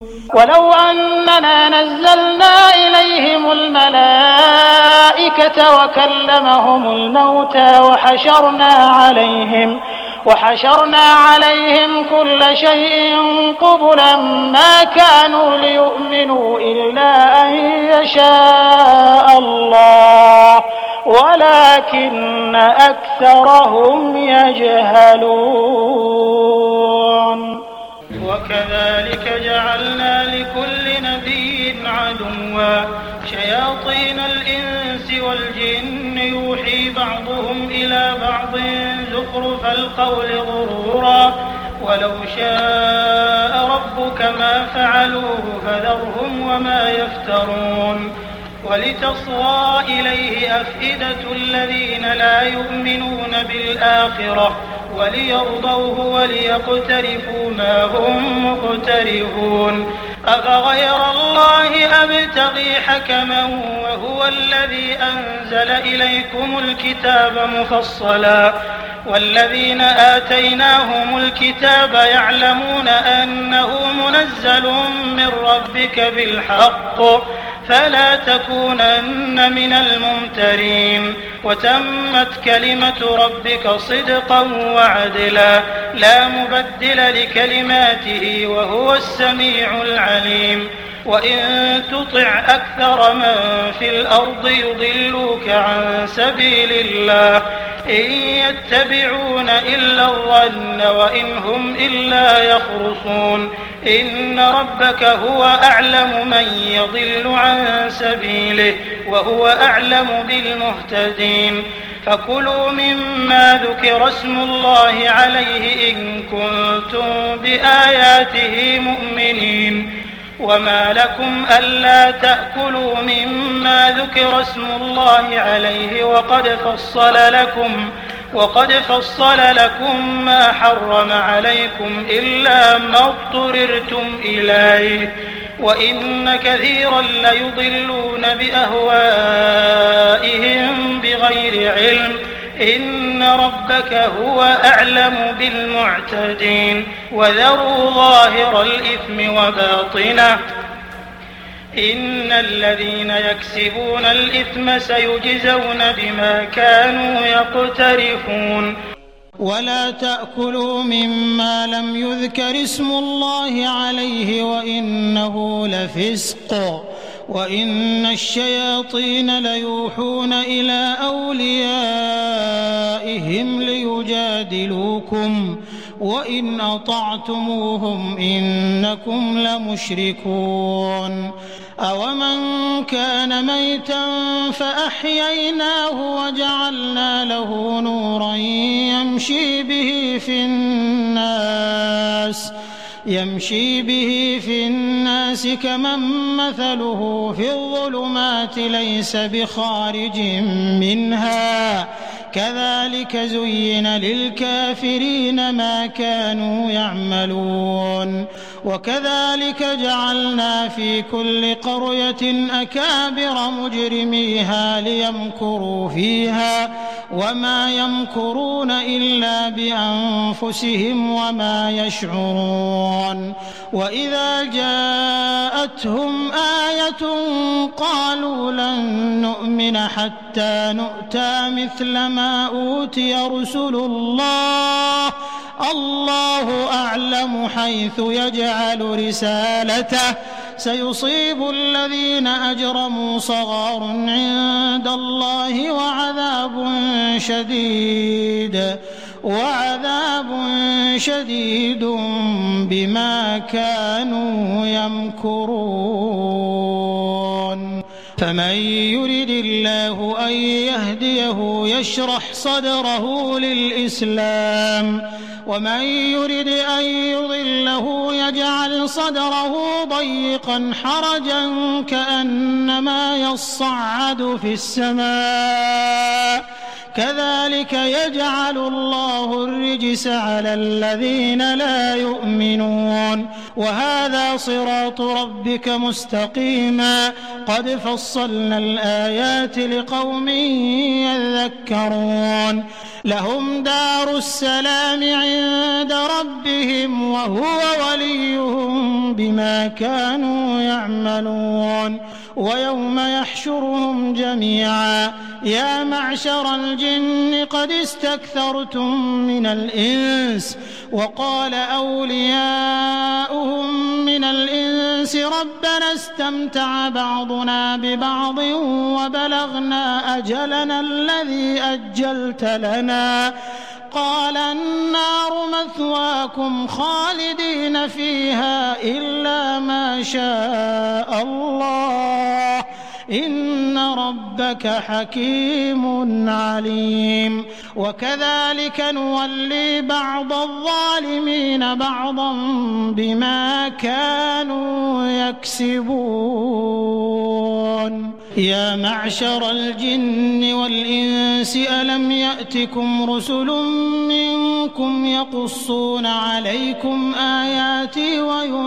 ولو أننا نزلنا إليهم الملائكة وكلمهم الموتى وحشرنا عليهم كل شيء قبلا ما كانوا ليؤمنوا إلا أن يشاء الله ولكن أكثرهم يجهلون. وكذلك جعلنا لكل نبي عدوا شياطين الإنس والجن يوحي بعضهم إلى بعض زخرف القول غرورا ولو شاء ربك ما فعلوه فذرهم وما يفترون. ولتصغى إليه أفئدة الذين لا يؤمنون بالآخرة وليرضوه وليقترفوا ما هم مقترفون. أفغير الله أبتغي حكما وهو الذي أنزل إليكم الكتاب مفصلا والذين آتيناهم الكتاب يعلمون أنه منزل من ربك بالحق فلا تكونن من الممترين. وتمت كلمة ربك صدقا وعدلا لا مبدل لكلماته وهو السميع العليم. وإن تطع أكثر من في الأرض يضلوك عن سبيل الله إن يتبعون إلا الظن وإن هم إلا يخرصون. إن ربك هو أعلم من يضل عن سبيله وهو أعلم بالمهتدين. فكلوا مما ذكر اسم الله عليه إن كنتم بآياته مؤمنين. وما لكم ألا تأكلوا مما ذكر اسم الله عليه وقد فصل لكم ما حرم عليكم إلا ما اضطررتم إليه وإن كثيرا ليضلون بأهوائهم بغير علم إن ربك هو أعلم بالمعتدين. وذروا ظاهر الإثم وباطنه إن الذين يكسبون الإثم سيجزون بما كانوا يقترفون. ولا تأكلوا مما لم يذكر اسم الله عليه وإنه لفسق وإن الشياطين ليوحون إلى أوليائهم ليجادلوكم وإن أطعتموهم إنكم لمشركون. أومن كان ميتا فأحييناه وجعلنا له نورا يمشي به في الناس كمن مثله في الظلمات ليس بخارج منها كذلك زين للكافرين ما كانوا يعملون. وكذلك جعلنا في كل قرية أكابر مجرميها ليمكروا فيها وما يمكرون إلا بأنفسهم وما يشعرون. وإذا جاءتهم آية قالوا لن نؤمن حتى نؤتى مثل ما أوتي رسل الله الله أعلم حيث يجعل رسالته سيصيب الذين أجرموا صغار عند الله وعذاب شديد بما كانوا يمكرون. فمن يرد الله أن يهديه يشرح صدره للإسلام ومن يرد أن يضله يجعل صدره ضيقا حرجا كأنما يصعد في السماء كذلك يجعل الله الرجس على الذين لا يؤمنون وهذا صراط ربك مستقيما قد فصلنا الآيات لقوم يذكرون لهم دار السلام عند ربهم وهو وليهم بما كانوا يعملون ويوم يحشرهم جميعا يا معشر الجن قد استكثرتم من الإنس وقال أولياؤهم من الإنس ربنا استمتع بعضنا ببعض وبلغنا أجلنا الذي أجلت لنا قال النار مثواكم خالدين فيها إلا ما شاء الله إن ربك حكيم عليم وكذلك نولي بعض الظالمين بعضا بما كانوا يكسبون يا معشر الجن والإنس ألم يأتكم رسل منكم يقصون عليكم آياتي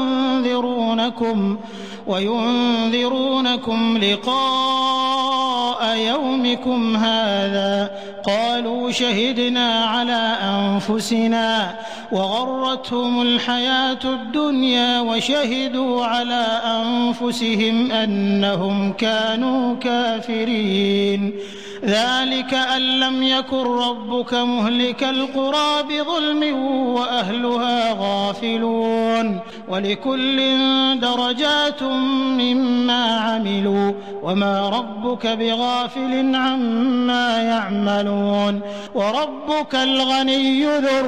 وينذرونكم لقاء يومكم هذا قالوا شهدنا على أنفسنا وغرتهم الحياة الدنيا وشهدوا على أنفسهم أنهم كانوا كافرين ذلك أن لم يكن ربك مهلك القرى بظلم وأهلها غافلون ولكل درجات مما عملوا وما ربك بغافل عما يعملون وربك الغني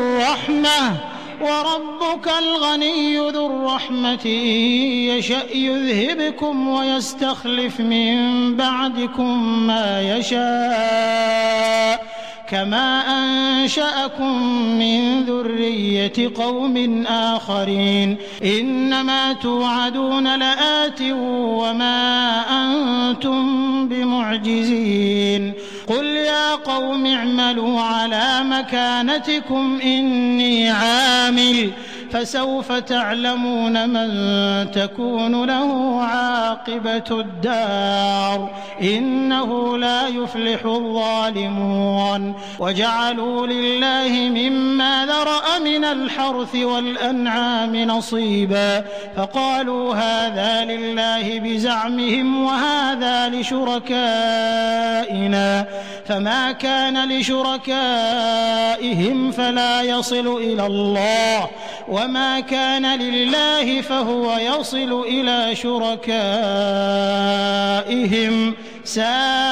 ذو الرحمة إن يشأ يذهبكم ويستخلف من بعدكم ما يشاء كما أنشأكم من ذرية قوم آخرين إنما توعدون لآت وما أنتم بمعجزين قل يا قوم اعملوا على مكانتكم إني عامل فسوف تعلمون من تكون له عاقبة الدار إنه لا يفلح الظالمون وجعلوا لله مما ذرأ من الحرث والأنعام نصيبا فقالوا هذا لله بزعمهم وهذا لشركائنا فما كان لشركائهم فلا يصل إلى الله وما كان لله فهو يصل إلى شركائهم ساء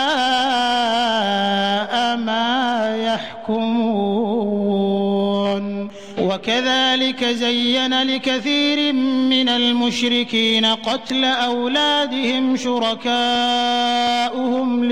ما يحكمون وكذلك زين لكثير من المشركين قتل أولادهم شركاؤهم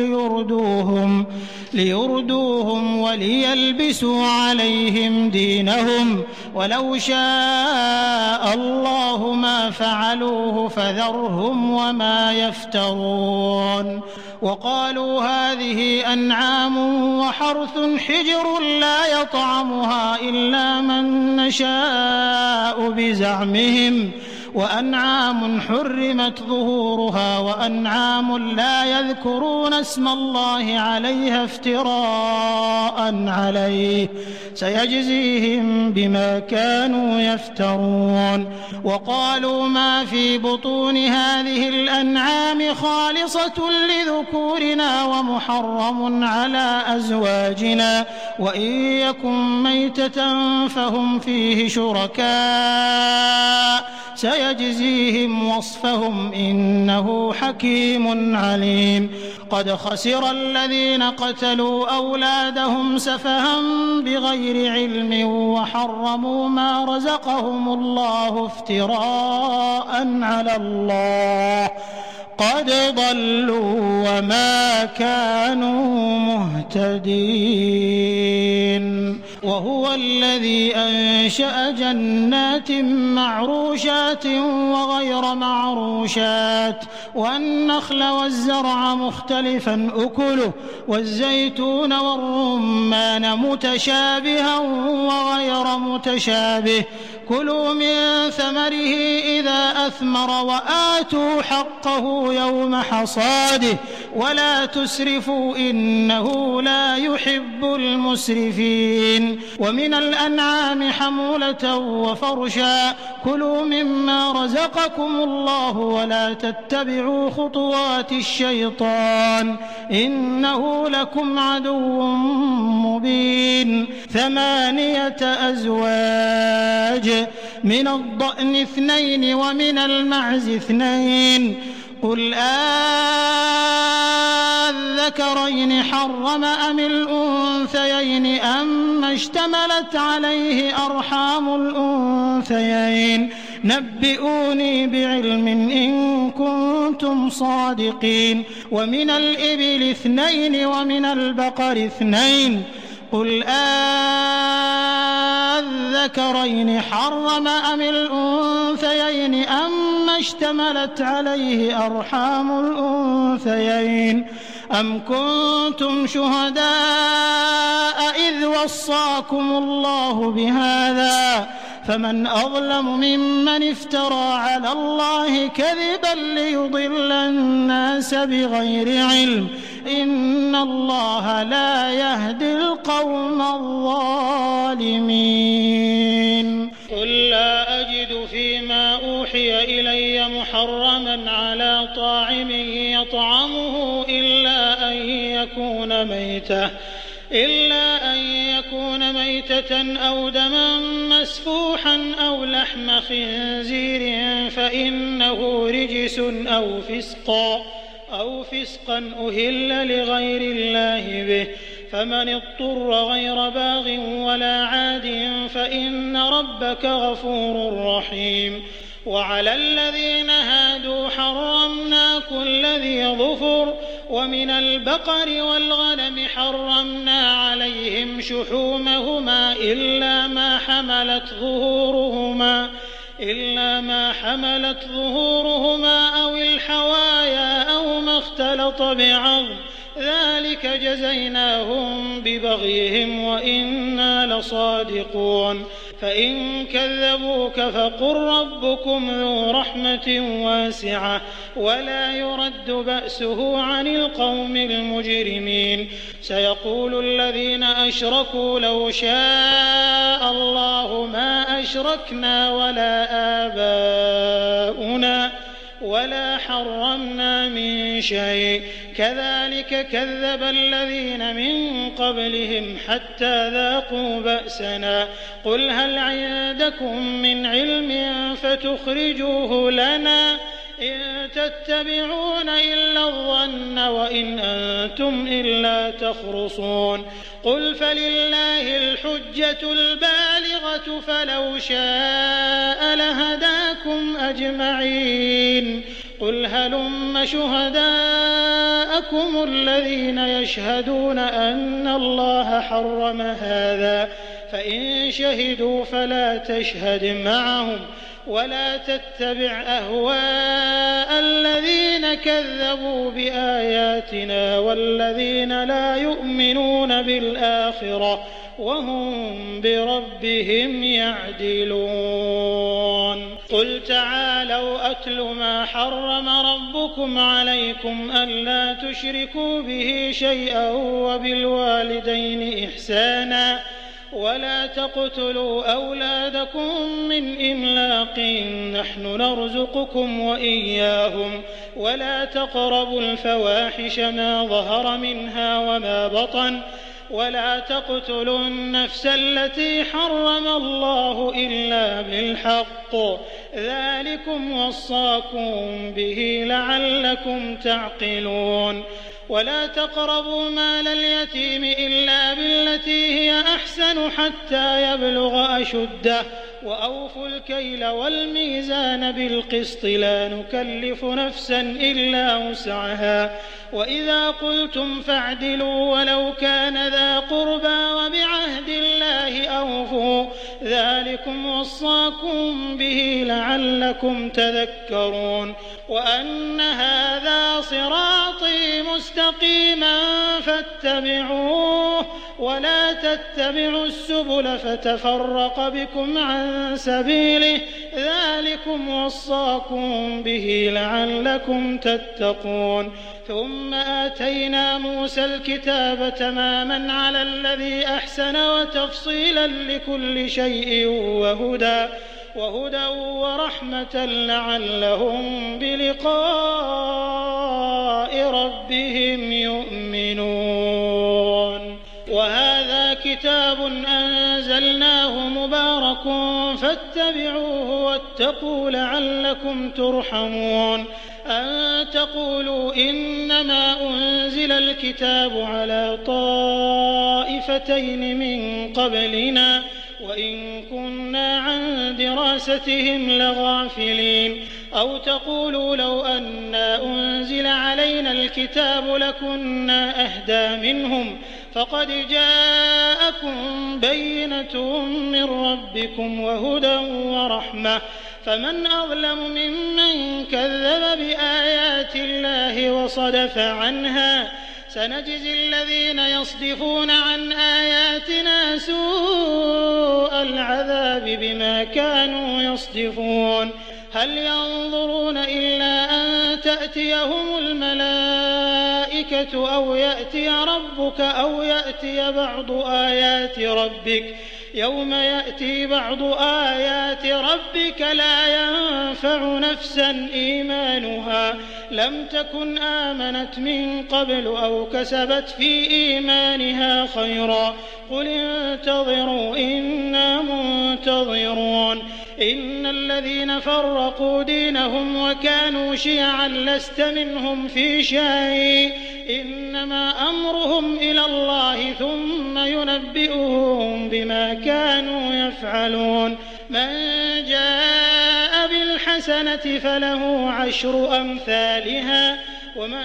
ليردوهم وليلبسوا عليهم دينهم ولو شاء الله ما فعلوه فذرهم وما يفترون وقالوا هذه أنعام وحرث حجر لا يطعمها إلا من نشاء بزعمهم وأنعام حرمت ظهورها وأنعام لا يذكرون اسم الله عليها افتراء عليه سيجزيهم بما كانوا يفترون وقالوا ما في بطون هذه الأنعام خالصة لذكورنا ومحرم على أزواجنا وإن يكن ميتة فهم فيه شركاء سيجزيهم وصفهم إنه حكيم عليم قد خسر الذين قتلوا أولادهم سفها بغير علم وحرموا ما رزقهم الله افتراء على الله قد ضلوا وما كانوا مهتدين وهو الذي أنشأ جنات معروشات وغير معروشات والنخل والزرع مختلفا أكله والزيتون والرمان متشابها وغير متشابه كلوا من ثمره إذا أثمر وآتوا حقه يوم حصاده ولا تسرفوا إنه لا يحب المسرفين ومن الأنعام حمولة وفرشا كلوا مما رزقكم الله ولا تتبعوا خطوات الشيطان إنه لكم عدو مبين 8 أزواج من الضأن 2 ومن المعز 2 قل الذكرين حرم أم الأنثيين أما اشتملت عليه أرحام الأنثيين نبئوني بعلم إن كنتم صادقين ومن الإبل 2 ومن البقر 2 قل الذكرين حرم أم الأنثيين أما اشتملت عليه أرحام الأنثيين أم كنتم شهداء إذ وصاكم الله بهذا فمن أظلم ممن افترى على الله كذبا ليضل الناس بغير علم إن الله لا يهدي القوم الظالمين قل لا أجد فيما أوحي إلي محرما على طاعم يطعمه إلا أن يكون ميتة أو دما مسفوحا أو لحم خنزير فإنه رجس أو فسقا أهل لغير الله به فمن اضطر غير باغ ولا عاد فإن ربك غفور رحيم وعلى الذين هادوا حرمنا كل ذي ظفر ومن البقر والغنم حرمنا عليهم شحومهما إلا ما حملت ظهورهما أو الحوايا أو ما اختلط بعظم ذلك جزيناهم ببغيهم وإنا لصادقون فإن كذبوك فقل ربكم ذو رحمة واسعة ولا يرد بأسه عن القوم المجرمين سيقول الذين أشركوا لو شاء الله ما أشركنا ولا آباؤنا ولا حرمنا من شيء كذلك كذب الذين من قبلهم حتى ذاقوا بأسنا قل هل عندكم من علم فتخرجوه لنا إن تتبعون إلا الظن وإن أنتم إلا تخرصون قل فلله الحجة البالغة فلو شاء لهداكم أجمعين قل هلم شهداءكم الذين يشهدون أن الله حرم هذا فإن شهدوا فلا تشهد معهم ولا تتبع أهواء الذين كذبوا بآياتنا والذين لا يؤمنون بالآخرة وهم بربهم يعدلون قل تعالوا أتل ما حرم ربكم عليكم ألا تشركوا به شيئا وبالوالدين إحسانا ولا تقتلوا أولادكم من إملاق نحن نرزقكم وإياهم ولا تقربوا الفواحش ما ظهر منها وما بطن ولا تقتلوا النفس التي حرم الله إلا بالحق ذلكم وصاكم به لعلكم تعقلون ولا تقربوا مال اليتيم إلا بالتي هي أحسن حتى يبلغ أشده وأوفوا الكيل والميزان بالقسط لا نكلف نفسا إلا وسعها وإذا قلتم فاعدلوا ولو كان ذا قربى وبعهد الله أوفوا ذلكم وصاكم به لعلكم تذكرون وأن هذا صراطي مستقيما فاتبعوه ولا تتبعوا السبل فتفرق بكم عن سبيله ذلكم وصاكم به لعلكم تتقون ثم آتينا موسى الكتاب تماما على الذي أحسن وتفصيلا لكل شيء وهدى ورحمة لعلهم بلقاء ربهم يؤمنون وهذا كتاب أنزلناه مبارك فاتبعوه واتقوا لعلكم ترحمون أن تقولوا إنما أنزل الكتاب على طائفتين من قبلنا وإن كنا عن دراستهم لغافلين أو تقولوا لو أنا أنزل علينا الكتاب لكنا أهدى منهم فقد جاءكم بينة من ربكم وهدى ورحمة فمن أظلم ممن كذب بآيات الله وصدف عنها سنجزي الذين يصدفون عن آياتنا سوء العذاب بما كانوا يصدفون هل ينظرون إلا أن تأتيهم الملائكة أو يأتي ربك أو يأتي بعض آيات ربك يوم يأتي بعض آيات ربك لا ينفع نفسا إيمانها لم تكن آمنت من قبل أو كسبت في إيمانها خيرا قل انتظروا إنا منتظرون إن الذين فرقوا دينهم وكانوا شيعا لست منهم في شيء إنما أمرهم إلى الله ثم ينبئهم بما كانوا يفعلون من جاء بالحسنة فله 10 أمثالها ومن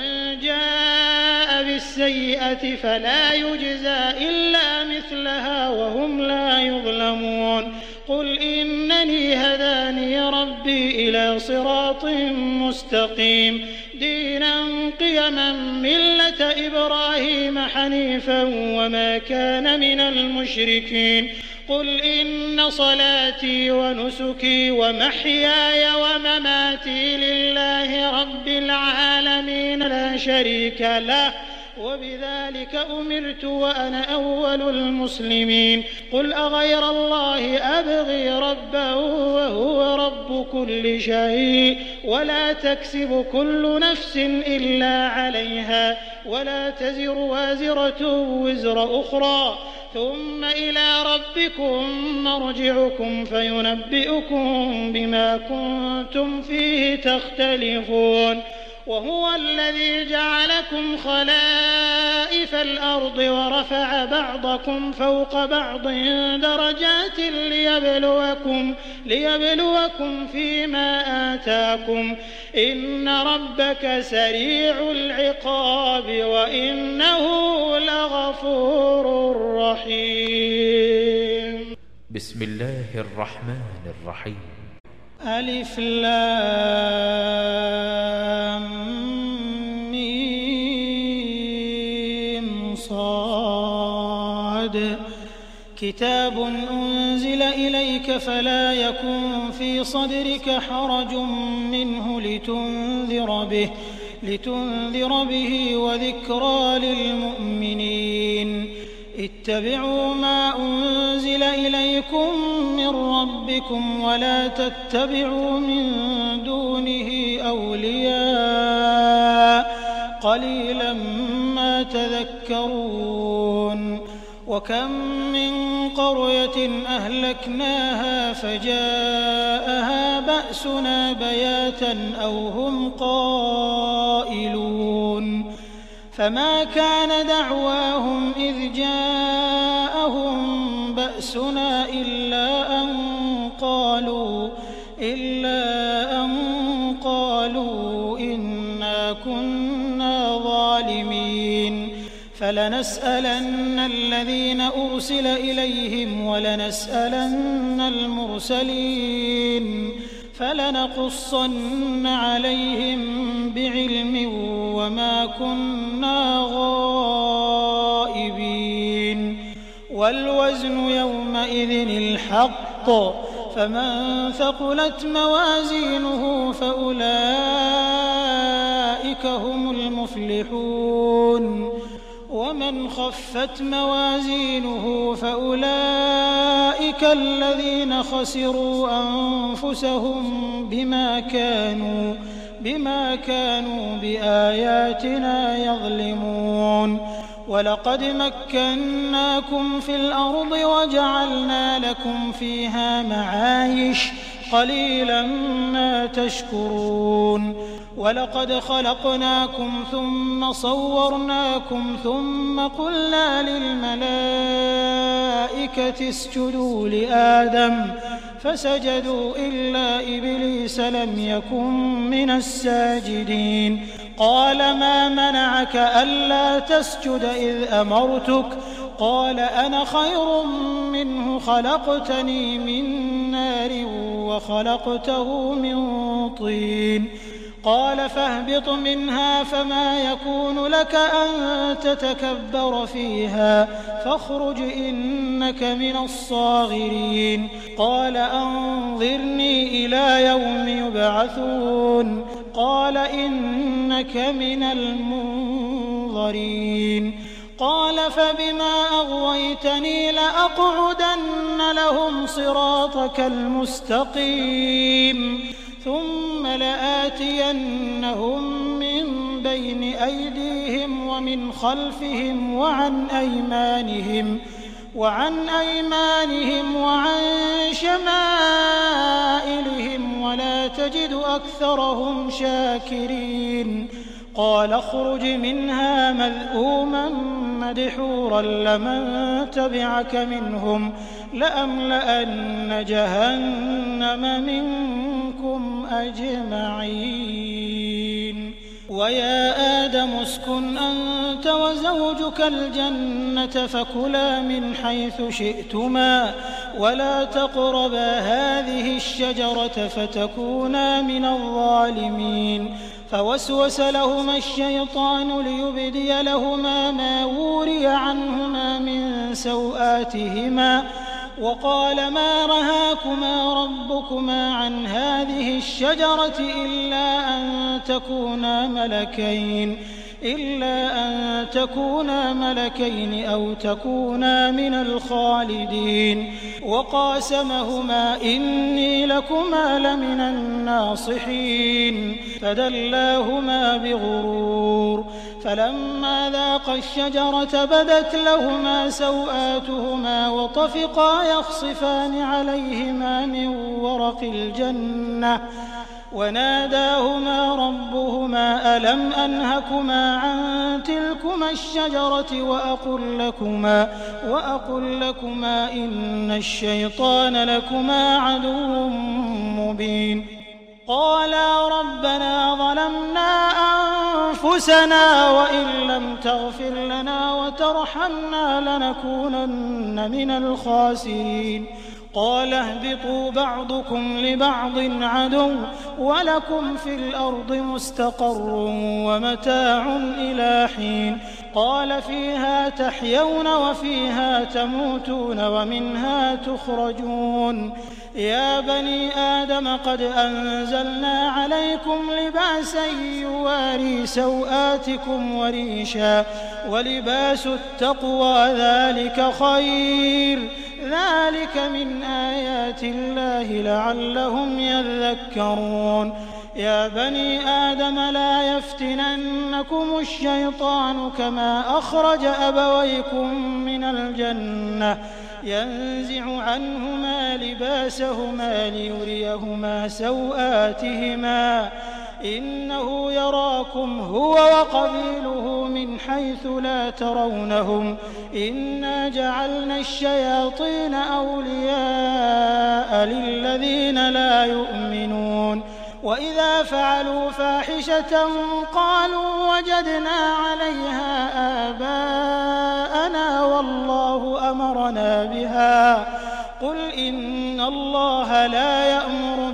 جاء بالسيئة فلا يجزى إلا مثلها وهم لا يظلمون قل إنني هداني ربي إلى صراط مستقيم دينا قيما ملة إبراهيم حنيفا وما كان من المشركين قل إن صلاتي ونسكي ومحياي ومماتي لله رب العالمين لا شريك له وبذلك أمرت وأنا أول المسلمين قل أغير الله أبغي ربا وهو رب كل شيء ولا تكسب كل نفس إلا عليها ولا تزر وازرة وزر أخرى ثم إلى ربكم مرجعكم فينبئكم بما كنتم فيه تختلفون وهو الذي جعلكم خلائف الأرض ورفع بعضكم فوق بعض درجات ليبلوكم فيما آتاكم إن ربك سريع العقاب وإنه لغفور رحيم بسم الله الرحمن الرحيم ألف لام ميم صاد كتاب أنزل إليك فلا يكن في صدرك حرج منه لتنذر به وذكرى للمؤمنين اتبعوا ما أنزل إليكم من ربكم ولا تتبعوا من دونه أولياء قليلا ما تذكرون وكم من قرية أهلكناها فجاءها بأسنا بياتا أو هم قائلون فما كان دعواهم إذ جاءهم بأسنا إلا أن قالوا كُنَّا ظَالِمِينَ فَلَنَسْأَلَنَّ الَّذِينَ أُرْسِلَ إِلَيْهِمْ وَلَنَسْأَلَنَّ الْمُرْسَلِينَ فَلَنَقُصَّنَّ عَلَيْهِم بِعِلْمٍ وَمَا كُنَّا غَائِبِينَ وَالْوَزْنُ يَوْمَئِذٍ الْحَقُّ فَمَن ثَقُلَتْ مَوَازِينُهُ فَأُولَٰئِكَ هُمُ الْمُفْلِحُونَ وَمَنْ خَفَّتْ مَوَازِينُهُ فَأُولَٰئِكَ الَّذِينَ خَسِرُوا أَنفُسَهُم بِمَا كَانُوا بِآيَاتِنَا يَظْلِمُونَ وَلَقَدْ مَكَّنَّاكُمْ فِي الْأَرْضِ وَجَعَلْنَا لَكُمْ فِيهَا مَعَايِشَ قَلِيلًا مَا تَشْكُرُونَ وَلَقَدْ خَلَقْنَاكُمْ ثُمَّ صَوَّرْنَاكُمْ ثُمَّ قُلْنَا لِلْمَلَائِكَةِ اسْجُدُوا لِآدَمَ فَسَجَدُوا إِلَّا إِبْلِيسَ لَمْ يَكُن مِّنَ السَّاجِدِينَ قَالَ مَا مَنَعَكَ أَلَّا تَسْجُدَ إِذْ أَمَرْتُكَ قَالَ أَنَا خَيْرٌ مِّنْهُ خَلَقْتَنِي مِن نَّارٍ وَخَلَقْتَهُ مِن طِينٍ قَالَ فَاهْبِطْ مِنْهَا فَمَا يَكُونُ لَكَ أَن تَتَكَبَّرَ فِيهَا فَاخْرُجْ إِنَّكَ مِنَ الصَّاغِرِينَ قَالَ أَنظِرْنِي إِلَىٰ يَوْمِ يُبْعَثُونَ قَالَ إِنَّكَ مِنَ الْمُنظَرِينَ قَالَ فَبِمَا أَغْوَيْتَنِي لَأَقْعُدَنَّ لَهُمْ صِرَاطَكَ الْمُسْتَقِيمَ ثُمَّ لَآتِيَنَّهُم مِّن بَيْنِ أَيْدِيهِمْ وَمِنْ خَلْفِهِمْ وَعَنْ أَيْمَانِهِمْ وَعَن شَمَائِلِهِمْ وَلَا تَجِدُ أَكْثَرَهُمْ شَاكِرِينَ قَالَ اخْرُجْ مِنْهَا مَذْءُومًا مَّدْحُورًا لَّمَن تَبِعَكَ مِنْهُمْ لَأَمْلَأَنَّ جَهَنَّمَ مِنكُمْ أَجْمَعِينَ وَيَا آدَمُ اسْكُنْ أَنتَ وَزَوْجُكَ الْجَنَّةَ فَكُلَا مِنْ حَيْثُ شِئْتُمَا وَلَا تَقْرَبَا هَٰذِهِ الشَّجَرَةَ فَتَكُونَا مِنَ الظَّالِمِينَ فَوَسْوَسَ لَهُمَا الشَّيْطَانُ لِيُبْدِيَ لَهُمَا مَا وُورِيَ عَنْهُمَا مِن سَوْآتِهِمَا وَقَالَ مَا نَهَاكُمَا رَبُّكُمَا عَنْ هَٰذِهِ الشَّجَرَةِ إِلَّا أَن تَكُونَا مَلَكَيْنِ أَوْ تَكُونَا مِنَ الْخَالِدِينَ وَقَاسَمَهُمَا إِنِّي لَكُمَا لَمِنَ النَّاصِحِينَ فَدَلَّاهُمَا بِغُرُورٍ فَلَمَّا ذَاقَا الشَّجَرَةَ بَدَتْ لَهُمَا سَوْآتُهُمَا وَطَفِقَا يَخْصِفَانِ عَلَيْهِمَا مِن وَرَقِ الْجَنَّةِ وناداهما ربهما ألم أنهكما عن تلكما الشجرة وأقل لكما إن الشيطان لكما عدو مبين قالا ربنا ظلمنا أنفسنا وإن لم تغفر لنا وترحمنا لنكونن من الخاسرين قال اهبطوا بعضكم لبعض عدو ولكم في الأرض مستقر ومتاع إلى حين قال فيها تحيون وفيها تموتون ومنها تخرجون يا بني آدم قد أنزلنا عليكم لباسا يواري سوآتكم وريشا ولباس التقوى ذلك خير ذلك من آيات الله لعلهم يذكرون يا بني آدم لا يفتننكم الشيطان كما أخرج أبويكم من الجنة ينزع عنهما لباسهما ليريهما سوآتهما إنه يراكم هو وقبيله من حيث لا ترونهم إنا جعلنا الشياطين أولياء للذين لا يؤمنون وإذا فعلوا فاحشة قالوا وجدنا عليها آباءنا والله أمرنا بها قل إن الله لا يأمر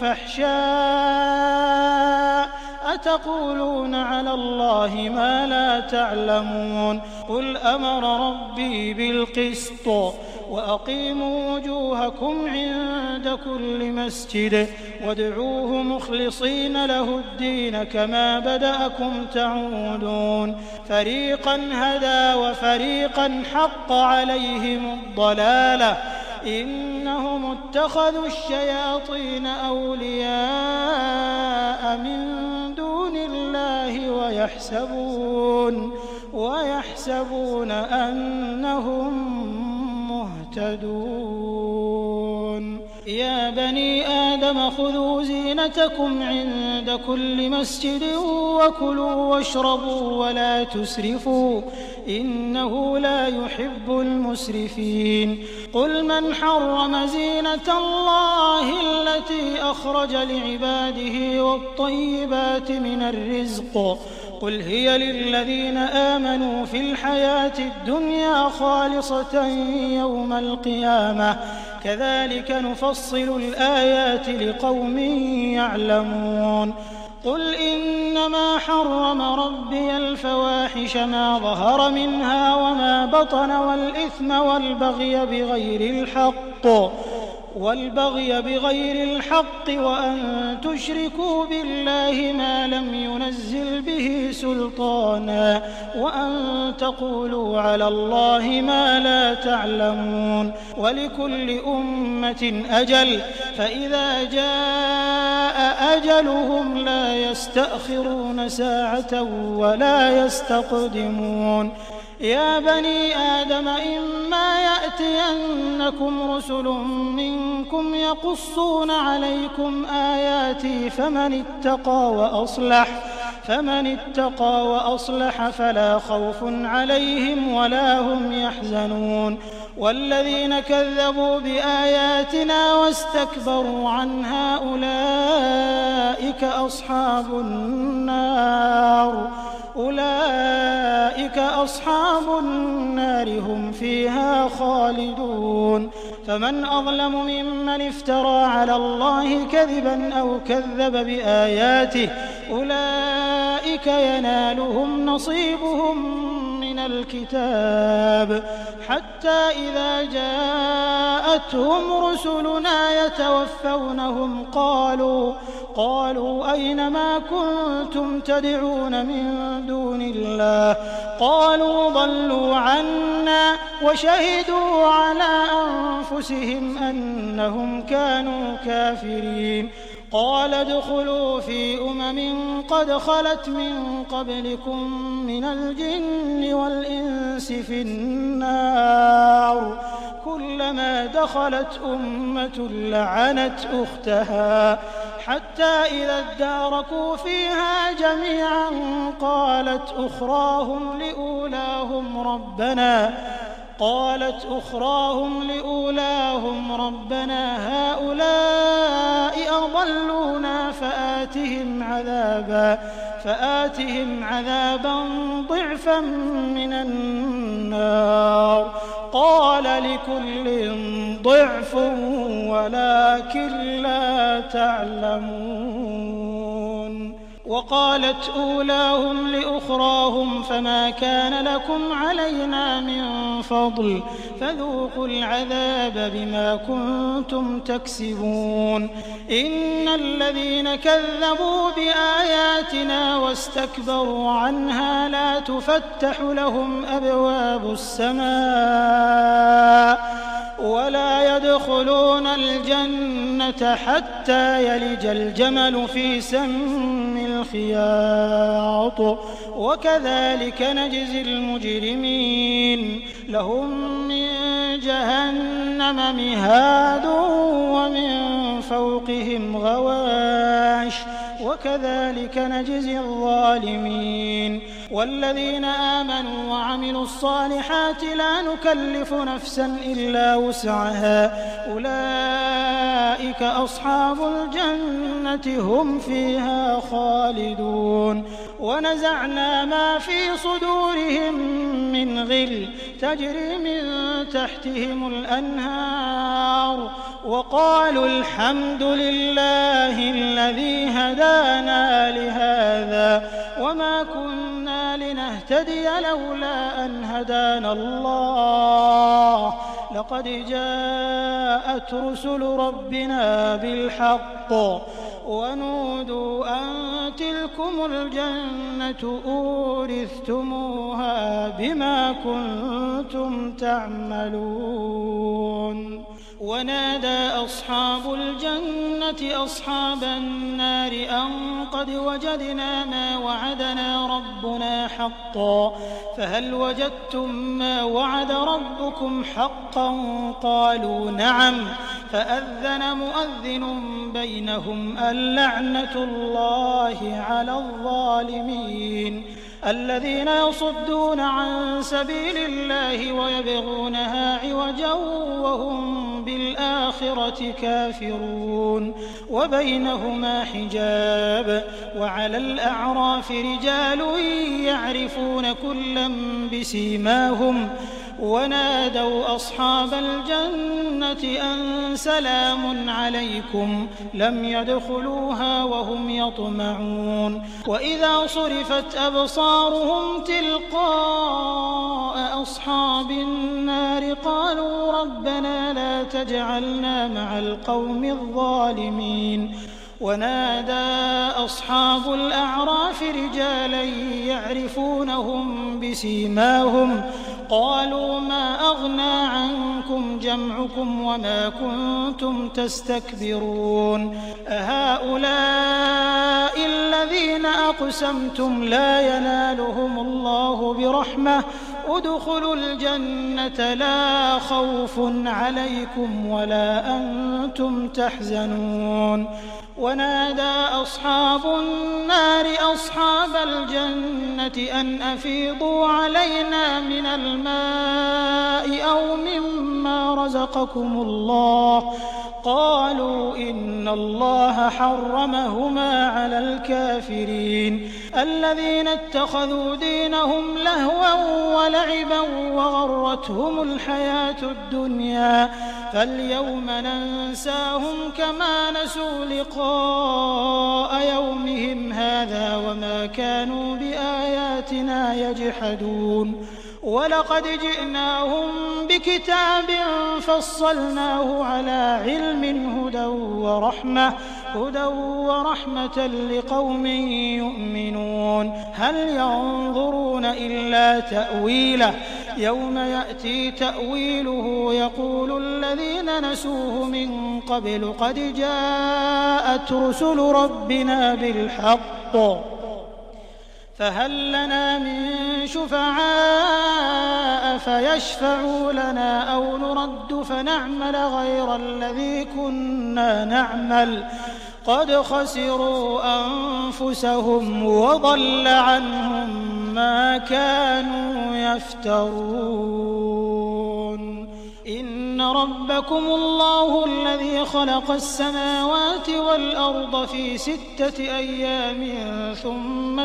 بالفحشاء أتقولون على الله ما لا تعلمون قل أمر ربي بالقسط وأقيموا وجوهكم عند كل مسجد وادعوه مخلصين له الدين كما بدأكم تعودون فريقا هدى وفريقا حق عليهم الضلالة إنهم اتخذوا الشياطين أولياء من دون الله ويحسبون أنهم مهتدون يا بني آدم خذوا زينتكم عند كل مسجد وكلوا واشربوا ولا تسرفوا إنه لا يحب المسرفين قل من حرم زينة الله التي أخرج لعباده والطيبات من الرزق قل هي للذين آمنوا في الحياة الدنيا خالصة يوم القيامة كذلك نفصل الآيات لقوم يعلمون قل إنما حرم ربي الفواحش ما ظهر منها وما بطن والإثم والبغي بغير الحق وأن تشركوا بالله ما لم ينزل به سلطانا وأن تقولوا على الله ما لا تعلمون ولكل أمة أجل فإذا جاء أجلهم لا يستأخرون ساعة ولا يستقدمون يا بني آدم إما يأتينكم رسل منكم يقصون عليكم آياتي فمن اتقى وأصلح فلا خوف عليهم ولا هم يحزنون والذين كذبوا بآياتنا واستكبروا عنها أولئك أصحاب النار هم فيها خالدون فمن أظلم ممن افترى على الله كذبا أو كذب بآياته أولئك ينالهم نصيبهم من الكتاب حتى إذا جاءتهم رسلنا يتوفونهم قالوا أين ما كنتم تدعون من دون الله قالوا ضلوا عنا وشهدوا على أنفسهم أنهم كانوا كافرين قال ادخلوا في قد خلت من قبلكم من الجن والإنس في النار كلما دخلت أمة لعنت أختها حتى إذا اداركوا فيها جميعا قالت أخراهم لأولاهم ربنا هؤلاء أضلونا فآتهم عذابا ضعفا من النار قال لكل ضعف ولكن لا تعلمون وقالت أولاهم لأخراهم فما كان لكم علينا من فضل فذوقوا العذاب بما كنتم تكسبون إن الذين كذبوا بآياتنا واستكبروا عنها لا تفتح لهم أبواب السماء ولا يدخلون الجنة حتى يلج الجمل في سم الخياط وكذلك نجزي المجرمين لهم من جهنم مهاد ومن فوقهم غواش وكذلك نجزي الظالمين والذين آمنوا وعملوا الصالحات لا نكلف نفسا إلا وسعها أولئك أولئك أصحاب الجنة هم فيها خالدون ونزعنا ما في صدورهم من غل تجري من تحتهم الأنهار وقالوا الحمد لله الذي هدانا لهذا وما كنا لنهتدي لولا أن هدانا الله لقد جاءت رسل ربنا بالحق ونودوا أن تلكم الجنة أورثتموها بما كنتم تعملون ونادى أصحاب الجنة أصحاب النار أن قد وجدنا ما وعدنا ربنا حقا فهل وجدتم ما وعد ربكم حقا قالوا نعم فأذن مؤذن بينهم اللعنة الله على الظالمين الذين يصدون عن سبيل الله ويبغونها عوجا وهم بالآخرة كافرون وبينهما حجاب وعلى الأعراف رجال يعرفون كلا بسيماهم ونادوا أصحاب الجنة أن سلام عليكم لم يدخلوها وهم يطمعون وإذا صرفت أبصارهم تلقاء أصحاب النار قالوا ربنا لا تجعلنا مع القوم الظالمين ونادى أصحاب الأعراف رجالا يعرفونهم بسيماهم قالوا ما أغنى عنكم جمعكم وما كنتم تستكبرون أهؤلاء الذين أقسمتم لا ينالهم الله برحمة ادخلوا الجنة لا خوف عليكم ولا أنتم تحزنون ونادى أصحاب النار أصحاب الجنة أن أفيضوا علينا من الماء أو مما رزقكم الله قالوا إن الله حرمهما على الكافرين الذين اتخذوا دينهم لهوا ولعبا وغرتهم الحياة الدنيا فاليوم ننساهم كما نسوا لقاء يومهم هذا وما كانوا بآياتنا يجحدون ولقد جئناهم بكتاب فصلناه على علم هدى ورحمة لقوم يؤمنون هل ينظرون إلا تأويله يوم يأتي تأويله يقول الذين نسوه من قبل قد جاءت رسل ربنا بالحق فهل لنا من شفعاء فيشفعوا لنا أو نرد فنعمل غير الذي كنا نعمل قد خسروا أنفسهم وضل عنهم ما كانوا يفترون إن ربكم الله الذي خلق السماوات والأرض في 6 أيام ثم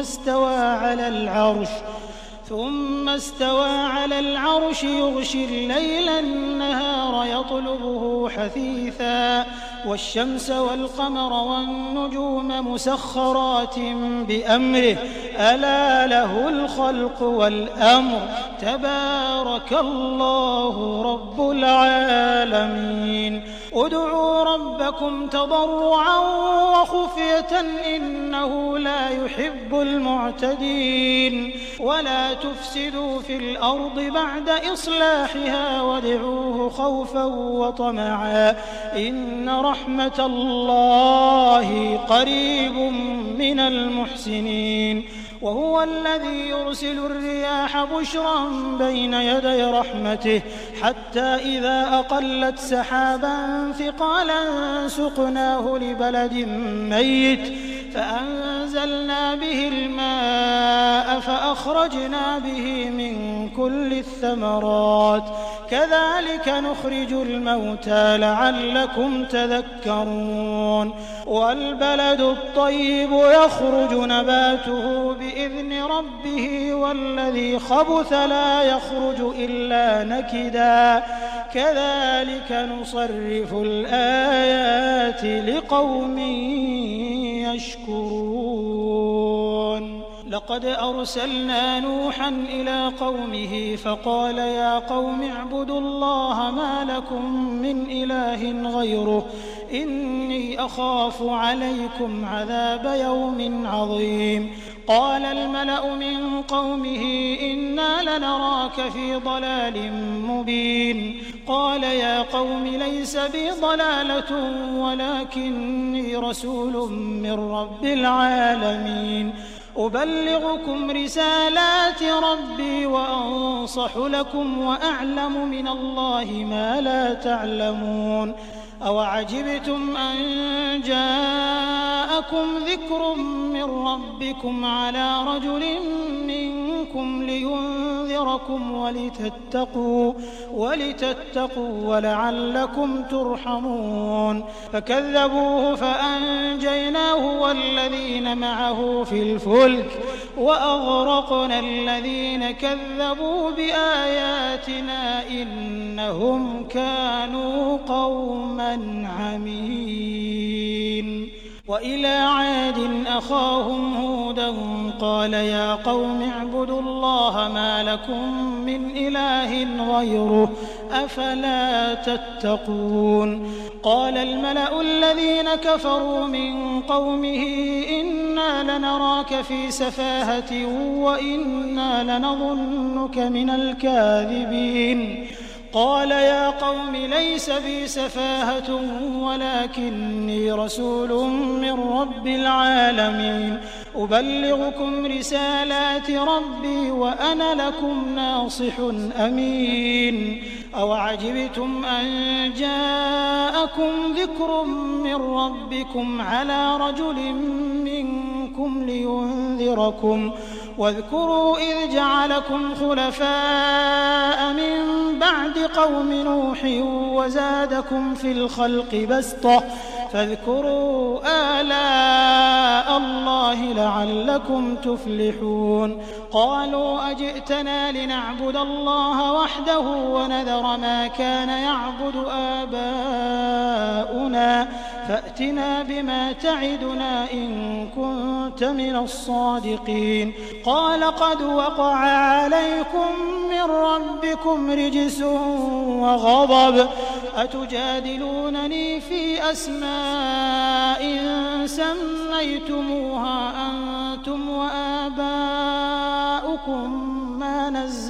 استوى على العرش يغشي الليل النهار يطلبه حثيثا والشمس والقمر والنجوم مسخرات بأمره ألا له الخلق والأمر تبارك الله رب العالمين ادعوا ربكم تضرعا وخفية إنه لا يحب المعتدين ولا تفسدوا في الأرض بعد إصلاحها وادعوه خوفا وطمعا إن رحمة الله قريب من المحسنين وهو الذي يرسل الرياح بشرا بين يدي رحمته حتى إذا أقلت سحابا ثقالا سقناه لبلد ميت فأنزلنا به الماء فأخرجنا به من كل الثمرات كذلك نخرج الموتى لعلكم تذكرون والبلد الطيب يخرج نباته بإذن ربه والذي خبث لا يخرج إلا نكدا كذلك نصرف الآيات لقوم يشكرون لقد أرسلنا نوحا إلى قومه فقال يا قوم اعبدوا الله ما لكم من إله غيره إني أخاف عليكم عذاب يوم عظيم قال الملأ من قومه إنا لنراك في ضلال مبين قال يا قوم ليس بي ضلالة ولكني رسول من رب العالمين أبلغكم رسالات ربي وأنصح لكم وأعلم من الله ما لا تعلمون أوعجبتم أن جاءكم ذكر من ربكم على رجل منكم لينذركم ولتتقوا ولعلكم ترحمون فكذبوه فأنجيناه والذين معه في الفلك وأغرقنا الذين كذبوا بآياتنا إنهم كانوا قوما عمين وإلى عاد أخاهم هودا قال يا قوم اعبدوا الله ما لكم من إله غيره أفلا تتقون قال الملأ الذين كفروا من قومه إنا لنراك في سفاهة وإنا لنظنك من الكاذبين قال يا قوم ليس بي سفاهة ولكني رسول من رب العالمين أبلغكم رسالات ربي وأنا لكم ناصح أمين أوعجبتم أن جاءكم ذكر من ربكم على رجل منكم لينذركم واذكروا إذ جعلكم خلفاء من بعد قوم نوح وزادكم في الخلق بسطة فاذكروا آلاء الله لعلكم تفلحون قالوا أجئتنا لنعبد الله وحده ونذر ما كان يعبد آباؤنا فأتنا بما تعدنا إن كنت من الصادقين قال قد وقع عليكم من ربكم رجس وغضب أتجادلونني في أسماء سميتموها أنتم وآباؤكم ما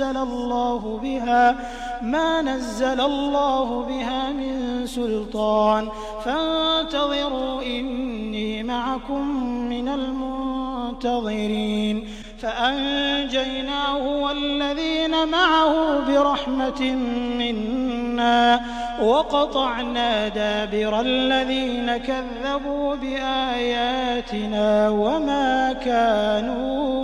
نزل الله بها من سلطان فانتظروا إني معكم من المنتظرين فأنجيناه والذين معه برحمة منا وقطعنا دابر الذين كذبوا بآياتنا وما كانوا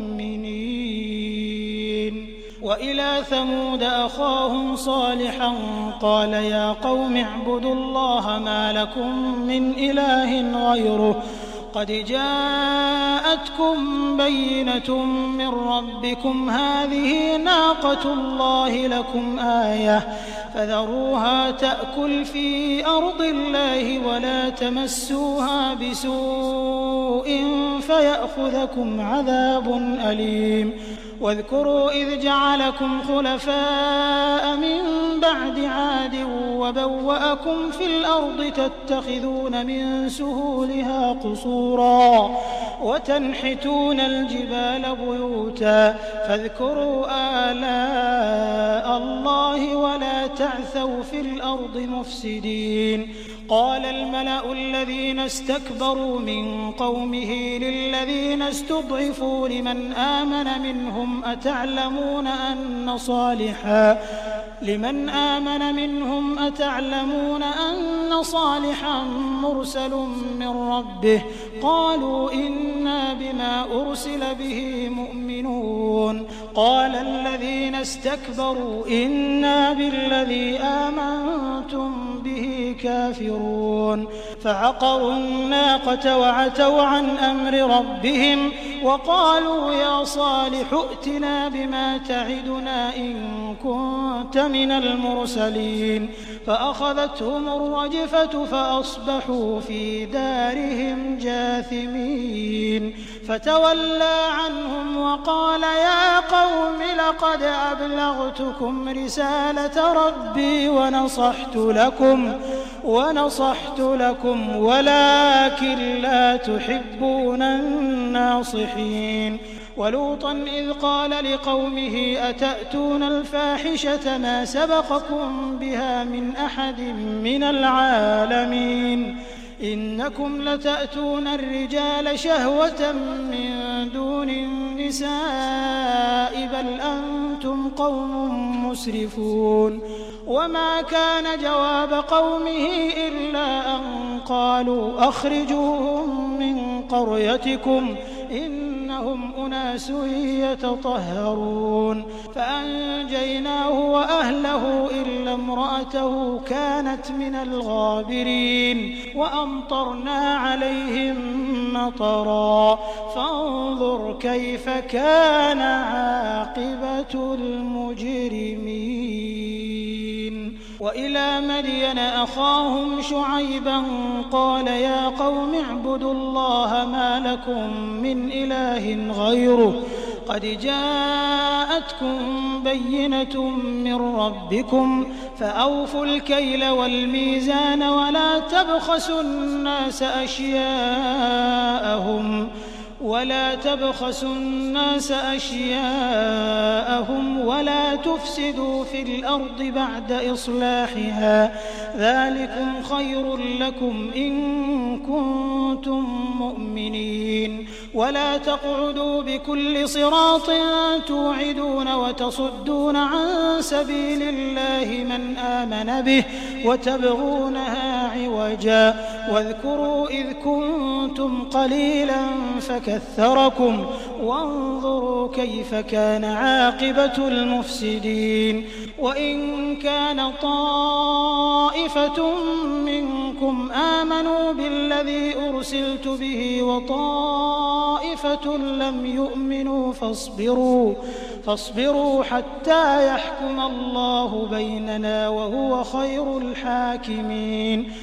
مؤمنين وإلى ثمود أخاهم صالحا قال يا قوم اعبدوا الله ما لكم من إله غيره قد جاءتكم بينة من ربكم هذه ناقة الله لكم آية فذروها تأكل في أرض الله ولا تمسوها بسوء فيأخذكم عذاب أليم واذكروا إذ جعلكم خلفاء من بعد عاد وبوأكم في الأرض تتخذون من سهولها قصورا وتنحتون الجبال بيوتا فاذكروا آلاء الله ولا تعثوا في الأرض مفسدين قال الملأ الذين استكبروا من قومه للذين استضعفوا لمن آمن منهم أتعلمون أن لمن آمن منهم أتعلمون أن صالحا مرسل من ربه قالوا إنا بما أرسل به مؤمنون قال الذين استكبروا إنا بالذي آمنتم به كافرون فعقروا الناقة وعتوا عن أمر ربهم وقالوا يا صالح ائتنا بما تعدنا إن كنت من المرسلين فأخذتهم الرجفة فأصبحوا في دارهم جاثمين فتولى عنهم وقال يا قوم لقد أبلغتكم رسالة ربي ونصحت لكم ولكن لا تحبون الناصحين ولوطا إذ قال لقومه أتأتون الفاحشة ما سبقكم بها من أحد من العالمين إنكم لتأتون الرجال شهوة من دون النساء بل أنتم قوم مسرفون وما كان جواب قومه إلا أن قالوا أخرجوهم من قريتكم إنهم أناس يتطهرون فأنجيناه وأهله إلا امرأته كانت من الغابرين وأمطرنا عليهم مطرا فانظر كيف كان عاقبة المجرمين وإلى مدين أخاهم شعيبا قال يا قوم اعبدوا الله ما لكم من إله غيره قد جاءتكم بينة من ربكم فأوفوا الكيل والميزان ولا تبخسوا الناس أشياءهم ولا تفسدوا في الأرض بعد إصلاحها ذلكم خير لكم إن كنتم مؤمنين ولا تقعدوا بكل صراط توعدون وتصدون عن سبيل الله من آمن به وتبغونها عوجا واذكروا إذ كنتم قليلا فكثركم وانظروا كيف كان عاقبة المفسدين وإن كان طائفة منكم آمنوا بالذي أرسلت به وطائفة لم يؤمنوا فاصبروا حتى يحكم الله بيننا وهو خير الحاكمين